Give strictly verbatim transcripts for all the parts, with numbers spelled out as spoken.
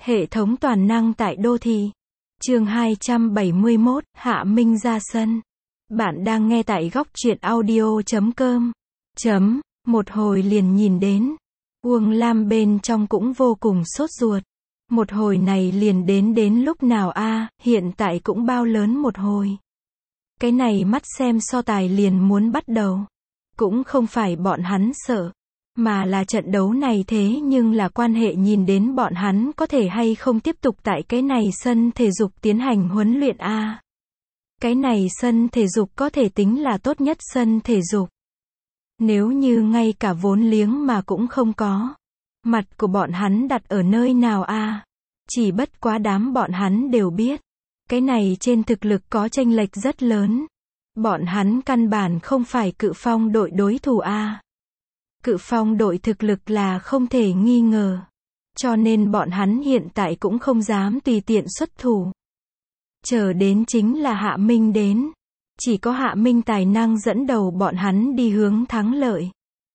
Hệ thống toàn năng tại đô thị. Chương hai trăm bảy mươi mốt, Hạ Minh ra sân. Bạn đang nghe tại góc truyện audio chấm com. Chấm, một hồi liền nhìn đến. Uông Lam bên trong cũng vô cùng sốt ruột. Một hồi này liền đến đến lúc nào a, hiện tại cũng bao lớn một hồi. Cái này mắt xem so tài liền muốn bắt đầu. Cũng không phải bọn hắn sợ, mà là trận đấu này thế nhưng là quan hệ nhìn đến bọn hắn có thể hay không tiếp tục tại cái này sân thể dục tiến hành huấn luyện a. Cái này sân thể dục có thể tính là tốt nhất sân thể dục. Nếu như ngay cả vốn liếng mà cũng không có, mặt của bọn hắn đặt ở nơi nào a? Chỉ bất quá đám bọn hắn đều biết, cái này trên thực lực có chênh lệch rất lớn. Bọn hắn căn bản không phải Cự Phong đội đối thủ a. Cự Phong đội thực lực là không thể nghi ngờ, cho nên bọn hắn hiện tại cũng không dám tùy tiện xuất thủ. Chờ đến chính là Hạ Minh đến, chỉ có Hạ Minh tài năng dẫn đầu bọn hắn đi hướng thắng lợi.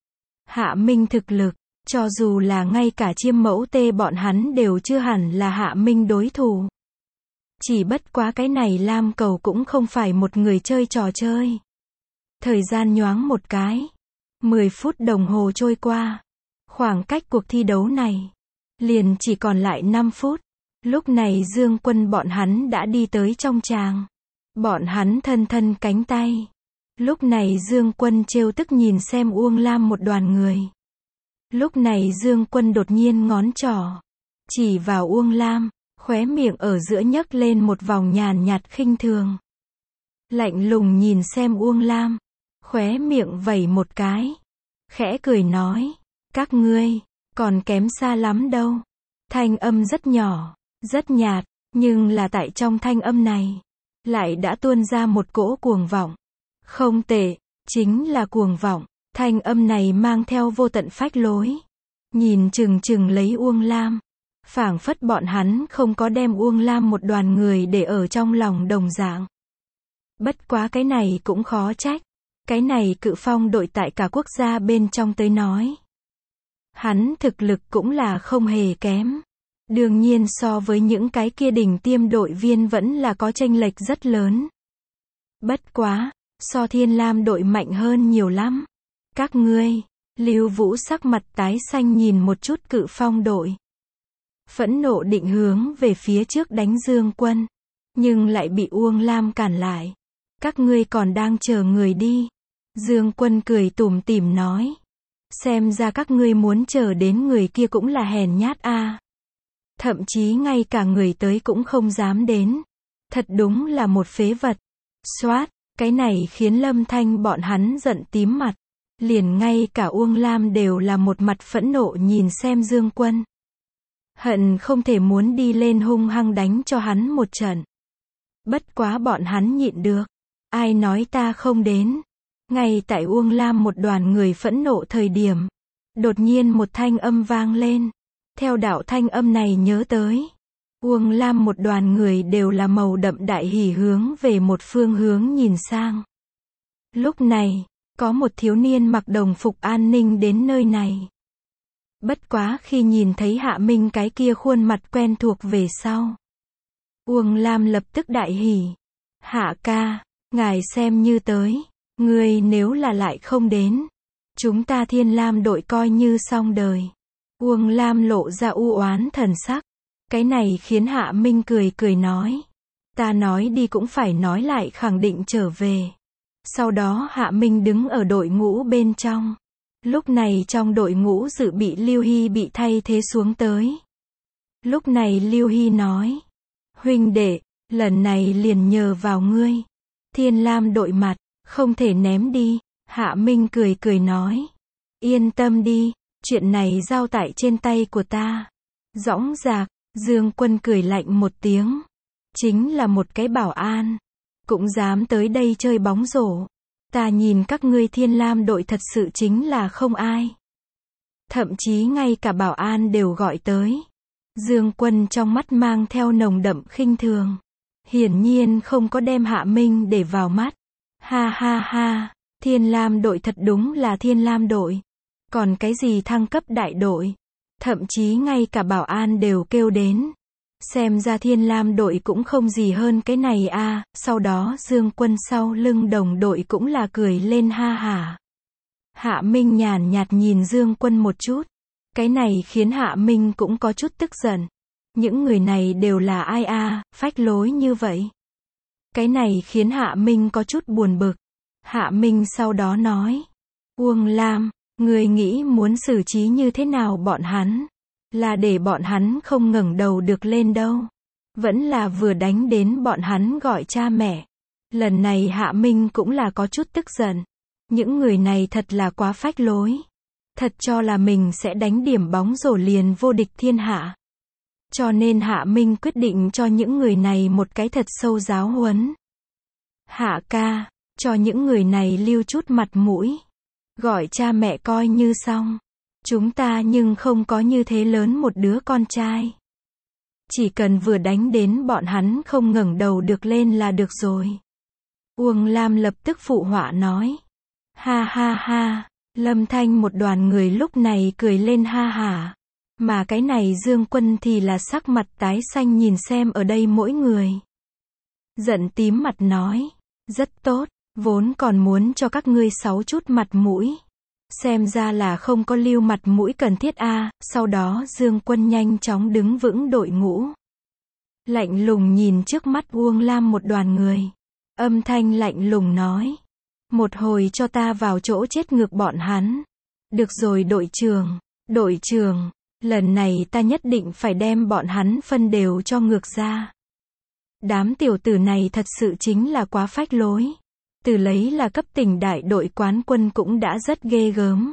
Hạ Minh thực lực, cho dù là ngay cả chiêm mẫu tê bọn hắn đều chưa hẳn là Hạ Minh đối thủ. Chỉ bất quá cái này Lam Cầu cũng không phải một người chơi trò chơi. Thời gian nhoáng một cái, mười phút đồng hồ trôi qua. Khoảng cách cuộc thi đấu này liền chỉ còn lại năm phút. Lúc này Dương Quân bọn hắn đã đi tới trong tràng. Bọn hắn thân thân cánh tay. Lúc này Dương Quân trêu tức nhìn xem Uông Lam một đoàn người. Lúc này Dương Quân đột nhiên ngón trỏ chỉ vào Uông Lam, khóe miệng ở giữa nhấc lên một vòng nhàn nhạt khinh thường. Lạnh lùng nhìn xem Uông Lam, khóe miệng vẩy một cái, khẽ cười nói, các ngươi còn kém xa lắm đâu. Thanh âm rất nhỏ, rất nhạt, nhưng là tại trong thanh âm này lại đã tuôn ra một cỗ cuồng vọng. Không tệ, chính là cuồng vọng. Thanh âm này mang theo vô tận phách lối, nhìn chừng chừng lấy Uông Lam, phảng phất bọn hắn không có đem Uông Lam một đoàn người để ở trong lòng đồng dạng. Bất quá cái này cũng khó trách, cái này Cự Phong đội tại cả quốc gia bên trong tới nói, hắn thực lực cũng là không hề kém. Đương nhiên so với những cái kia đỉnh tiêm đội viên vẫn là có chênh lệch rất lớn. Bất quá, so Thiên Lam đội mạnh hơn nhiều lắm. Các ngươi, Lưu Vũ sắc mặt tái xanh nhìn một chút Cự Phong đội. Phẫn nộ định hướng về phía trước đánh Dương Quân, nhưng lại bị Uông Lam cản lại. Các ngươi còn đang chờ người đi. Dương Quân cười tủm tỉm nói. Xem ra các ngươi muốn chờ đến người kia cũng là hèn nhát a. Thậm chí ngay cả người tới cũng không dám đến. Thật đúng là một phế vật. Xoát, cái này khiến Lâm Thanh bọn hắn giận tím mặt. Liền ngay cả Uông Lam đều là một mặt phẫn nộ nhìn xem Dương Quân. Hận không thể muốn đi lên hung hăng đánh cho hắn một trận. Bất quá bọn hắn nhịn được. Ai nói ta không đến. Ngay tại Uông Lam một đoàn người phẫn nộ thời điểm, đột nhiên một thanh âm vang lên. Theo đạo thanh âm này nhớ tới, Uông Lam một đoàn người đều là màu đậm đại hỉ hướng về một phương hướng nhìn sang. Lúc này, có một thiếu niên mặc đồng phục an ninh đến nơi này. Bất quá khi nhìn thấy Hạ Minh cái kia khuôn mặt quen thuộc về sau, Uông Lam lập tức đại hỉ. Hạ ca, ngài xem như tới. Ngươi nếu là lại không đến, chúng ta Thiên Lam đội coi như xong đời. Uông Lam lộ ra u oán thần sắc. Cái này khiến Hạ Minh cười cười nói. Ta nói đi cũng phải nói lại khẳng định trở về. Sau đó Hạ Minh đứng ở đội ngũ bên trong. Lúc này trong đội ngũ dự bị Lưu Hy bị thay thế xuống tới. Lúc này Lưu Hy nói. Huynh đệ, lần này liền nhờ vào ngươi. Thiên Lam đội mặt, không thể ném đi. Hạ Minh cười cười nói. Yên tâm đi, chuyện này giao tại trên tay của ta. Dõng dạc, Dương Quân cười lạnh một tiếng. Chính là một cái bảo an, cũng dám tới đây chơi bóng rổ. Ta nhìn các ngươi Thiên Lam đội thật sự chính là không ai. Thậm chí ngay cả bảo an đều gọi tới. Dương Quân trong mắt mang theo nồng đậm khinh thường. Hiển nhiên không có đem Hạ Minh để vào mắt. Ha ha ha, Thiên Lam đội thật đúng là Thiên Lam đội. Còn cái gì thăng cấp đại đội. Thậm chí ngay cả bảo an đều kêu đến. Xem ra Thiên Lam đội cũng không gì hơn cái này a. Sau đó Dương Quân sau lưng đồng đội cũng là cười lên ha hả. Hạ Minh nhàn nhạt nhìn Dương Quân một chút. Cái này khiến Hạ Minh cũng có chút tức giận. Những người này đều là ai a, phách lối như vậy. Cái này khiến Hạ Minh có chút buồn bực. Hạ Minh sau đó nói. Uông Lam, người nghĩ muốn xử trí như thế nào bọn hắn? Là để bọn hắn không ngẩng đầu được lên đâu. Vẫn là vừa đánh đến bọn hắn gọi cha mẹ. Lần này Hạ Minh cũng là có chút tức giận. Những người này thật là quá phách lối. Thật cho là mình sẽ đánh điểm bóng rổ liền vô địch thiên hạ. Cho nên Hạ Minh quyết định cho những người này một cái thật sâu giáo huấn. Hạ ca, cho những người này lưu chút mặt mũi. Gọi cha mẹ coi như xong. Chúng ta nhưng không có như thế lớn một đứa con trai. Chỉ cần vừa đánh đến bọn hắn không ngẩng đầu được lên là được rồi. Uông Lam lập tức phụ họa nói. Ha ha ha, Lâm Thanh một đoàn người lúc này cười lên ha hả. Mà cái này Dương Quân thì là sắc mặt tái xanh nhìn xem ở đây mỗi người. Giận tím mặt nói. Rất tốt, vốn còn muốn cho các ngươi sáu chút mặt mũi. Xem ra là không có lưu mặt mũi cần thiết a. Sau đó Dương Quân nhanh chóng đứng vững đội ngũ. Lạnh lùng nhìn trước mắt Uông Lam một đoàn người. Âm thanh lạnh lùng nói. Một hồi cho ta vào chỗ chết ngược bọn hắn. Được rồi đội trưởng, đội trưởng, lần này ta nhất định phải đem bọn hắn phân đều cho ngược ra. Đám tiểu tử này thật sự chính là quá phách lối. Từ lấy là cấp tỉnh đại đội quán quân cũng đã rất ghê gớm.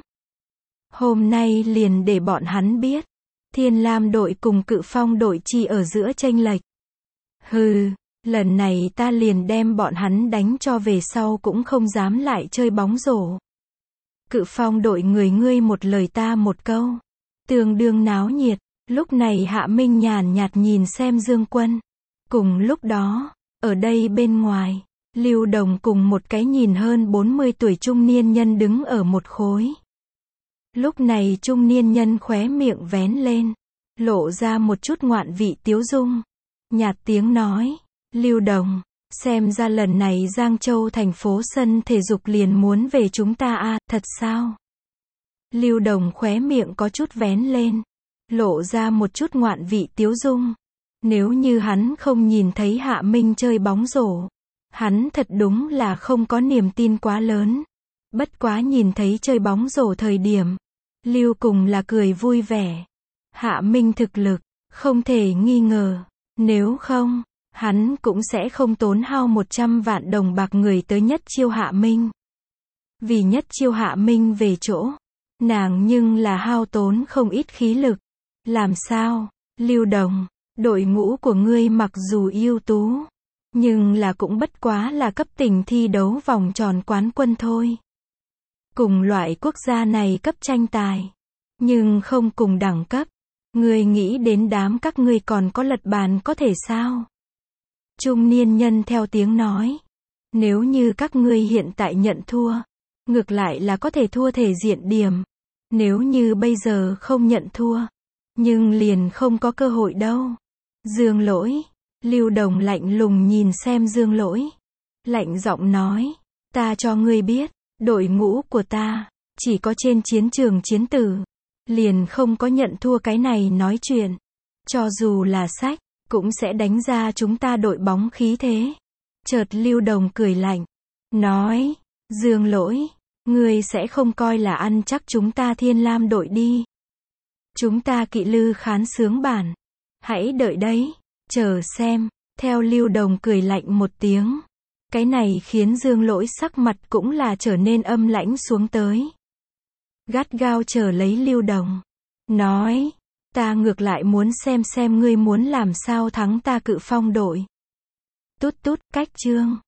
Hôm nay liền để bọn hắn biết. Thiên Lam đội cùng Cự Phong đội chi ở giữa chênh lệch. Hừ, lần này ta liền đem bọn hắn đánh cho về sau cũng không dám lại chơi bóng rổ. Cự Phong đội người ngươi một lời ta một câu. Tương đương náo nhiệt. Lúc này Hạ Minh nhàn nhạt nhìn xem Dương Quân. Cùng lúc đó, ở đây bên ngoài, Lưu Đồng cùng một cái nhìn hơn bốn mươi tuổi trung niên nhân đứng ở một khối. Lúc này trung niên nhân khóe miệng vén lên, lộ ra một chút ngoạn vị tiếu dung. Nhạt tiếng nói, Lưu Đồng, xem ra lần này Giang Châu thành phố sân thể dục liền muốn về chúng ta a, thật sao? Lưu Đồng khóe miệng có chút vén lên, lộ ra một chút ngoạn vị tiếu dung. Nếu như hắn không nhìn thấy Hạ Minh chơi bóng rổ, hắn thật đúng là không có niềm tin quá lớn. Bất quá nhìn thấy chơi bóng rổ thời điểm, Lưu cùng là cười vui vẻ. Hạ Minh thực lực, không thể nghi ngờ. Nếu không, hắn cũng sẽ không tốn hao một trăm vạn đồng bạc người tới nhất chiêu Hạ Minh. Vì nhất chiêu Hạ Minh về chỗ, nàng nhưng là hao tốn không ít khí lực. Làm sao, Lưu Đồng, đội ngũ của ngươi mặc dù ưu tú, nhưng là cũng bất quá là cấp tỉnh thi đấu vòng tròn quán quân thôi. Cùng loại quốc gia này cấp tranh tài, nhưng không cùng đẳng cấp. Ngươi nghĩ đến đám các ngươi còn có lật bàn có thể sao? Trung niên nhân theo tiếng nói. Nếu như các ngươi hiện tại nhận thua, ngược lại là có thể thua thể diện điểm. Nếu như bây giờ không nhận thua, nhưng liền không có cơ hội đâu. Dương Lỗi, Lưu Đồng lạnh lùng nhìn xem Dương Lỗi. Lạnh giọng nói, ta cho ngươi biết, đội ngũ của ta, chỉ có trên chiến trường chiến tử, liền không có nhận thua cái này nói chuyện. Cho dù là sách, cũng sẽ đánh ra chúng ta đội bóng khí thế. Chợt Lưu Đồng cười lạnh, nói, Dương Lỗi, ngươi sẽ không coi là ăn chắc chúng ta Thiên Lam đội đi. Chúng ta Kỵ Lư khán sướng bản. Hãy đợi đấy, chờ xem. Theo Lưu Đồng cười lạnh một tiếng. Cái này khiến Dương Lỗi sắc mặt cũng là trở nên âm lãnh xuống tới. Gắt gao chờ lấy Lưu Đồng. Nói, ta ngược lại muốn xem xem ngươi muốn làm sao thắng ta Cự Phong đội. Tút tút, cách chương.